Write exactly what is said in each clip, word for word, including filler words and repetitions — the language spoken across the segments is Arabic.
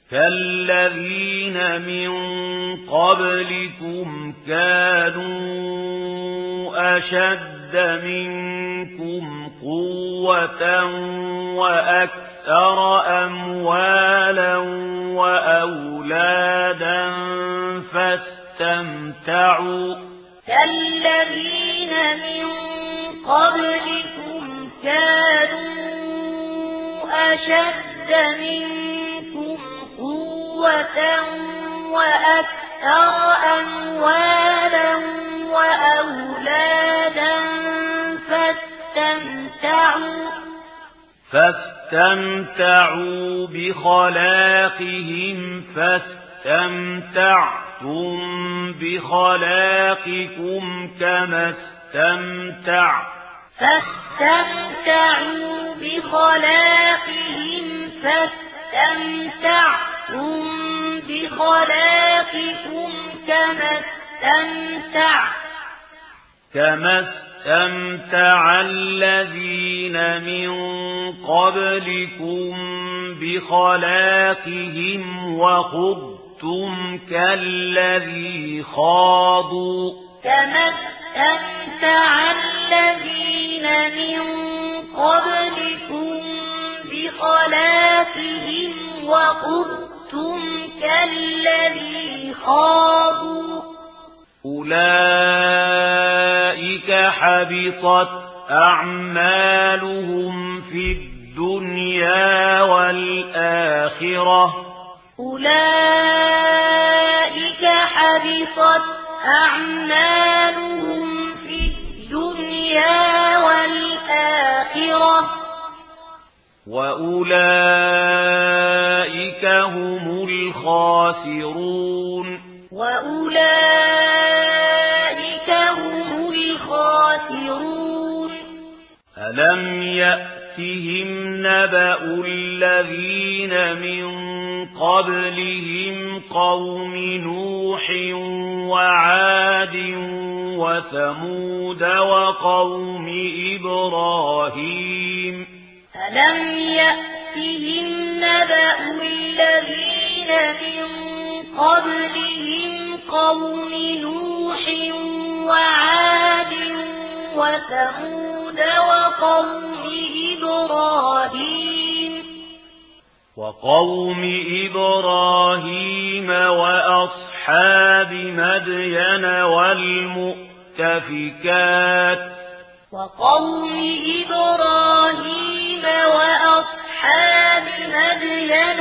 كالذين من قبلكم كانوا أشد منكم قوة وأكثر أموالا وأولادا فاستمتعوا كالذين من قبلكم كانوا أشد منكم قوة وأكثر أموالا وأولادا فاستمتعوا فاستمتعوا بخلاقهم فاستمتعتم بخلاقكم كما استمتع فاستمتعوا بخلاقهم فاستمتعتم بخلاقكم كما استمتع كما استمتع الذين من قبلكم بخلاقهم وخضتم كالذي خاضوا كما استمتع الذين من قبلكم بخلاقهم وخضتم كالذي خاضوا أولئك حبطت أعمالهم في الدنيا والآخرة أولئك حبطت أعمالهم في الدنيا والآخرة وأولئك هم الخاسرون وأولئك هم الخاسرون ألم يأتهم نبأ الذين من قبلهم قوم نوح وعاد وثمود وقوم إبراهيم ألم يأتهم نبأ الذين من قبلهم قوم نوح وعاد وثمود وقوم إبراهيم وقوم إبراهيم وأصحاب مدين والمؤتفكات وقوم إبراهيم وأصحاب مدين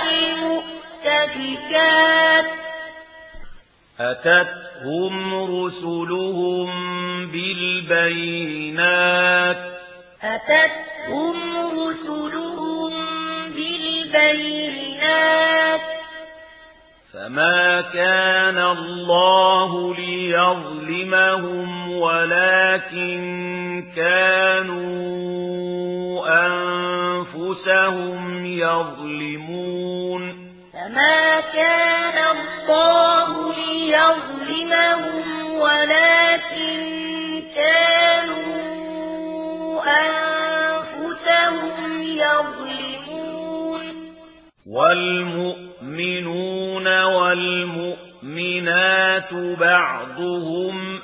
والمؤتفكات أتتهم رسلهم بالبينات أتتهم رسلهم بالبينات فما كان الله ليظلمهم ولكن كانوا أنفسهم يظلمون فما كان الله ليظلمهم ولكن كانوا أنفسهم يظلمون والمؤمنون والمؤمنات بعضهم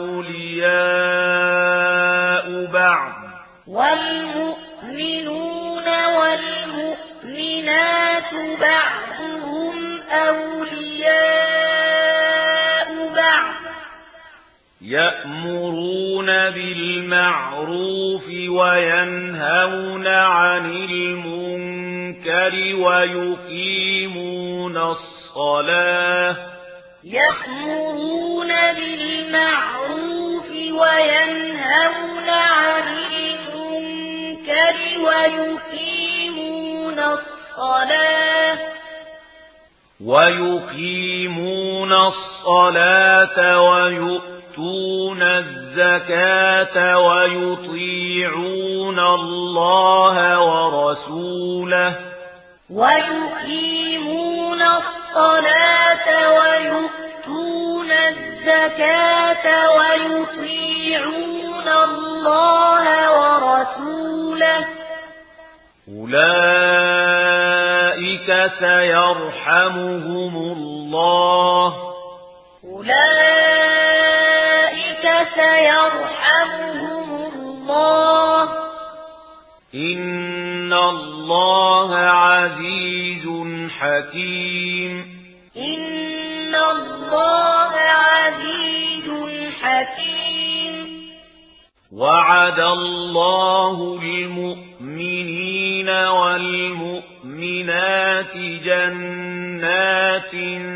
أولياء بعض والمؤمنون والمؤمنات بعضهم أولياء بعض يأمرون بالمعروف وينهون عن المنكر ويقيمون الصلاة يأمرون بالمعروف وينهون عن المنكر ويقيمون الصلاة ويقيمون الصلاة ويؤتون الزكاة ويطيعون الله ورسوله ويقيمون الصلاة ويؤتون الزكاة ويطيعون الله ورسوله أولئك أولئك سيرحمهم الله أولئك سيرحمهم الله إن الله عزيز حكيم إن الله عزيز حكيم وعد الله المؤمنين والمؤمنات جنات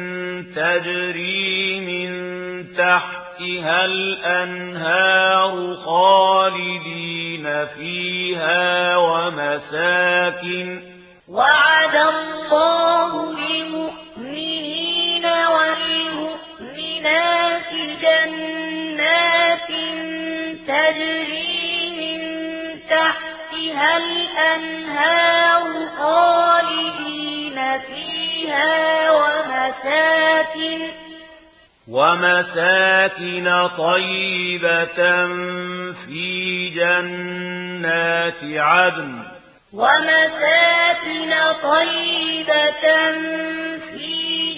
تجري من تحتها الأنهار خالدين فيها ومساكن وعد الله المؤمنين والمؤمنات جنات تجري من تحتها الأنهار خالدين فيها ومساكن ومساكن طيبة في جنات عدن ومساكن طيبة في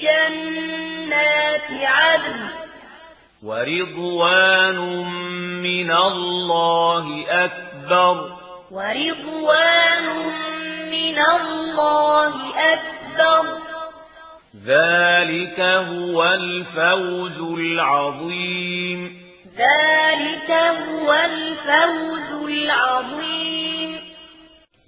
جنات عدن ورضوان من الله أكبر ورضوان من الله أكبر ذلك هو الفوز العظيم ذلك هو الفوز العظيم